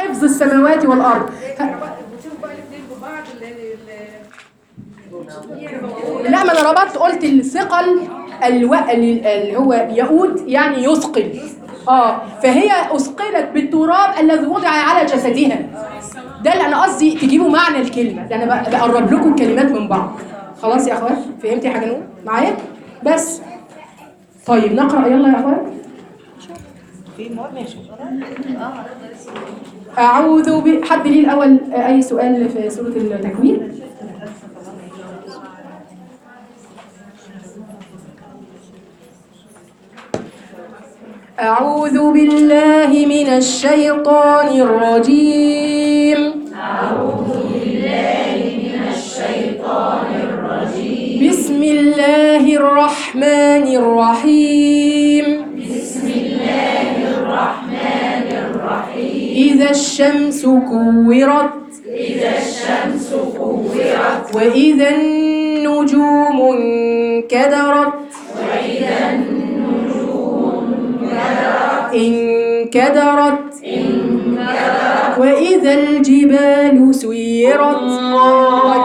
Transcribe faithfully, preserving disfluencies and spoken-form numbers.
حفظ السماوات والارض. لا ما انا ربطت قلت الثقل الو... اللي هو يؤود يعني يثقل. اه فهي اثقلت بالتراب الذي وضع على جسدها. ده اللي انا قصدي تجيبوا معنى الكلمه، ده انا بقرب لكم كلمات من بعض. خلاص يا اخوات فهمتي يا حاجه نور معايا؟ بس طيب نقرا يلا يا اخوات. اعوذ ب حد ليه الاول اي سؤال في سوره التكوين؟ أعوذ بالله من الشيطان الرجيم. أعوذ بالله من الشيطان الرجيم. بسم الله الرحمن الرحيم. بسم الله الرحمن الرحيم. إذا الشمس كورت. إذا الشمس كورت. وإذا النجوم انكدرت. وإذا انكدرت. انكدرت. وإذا الجبال سيرت.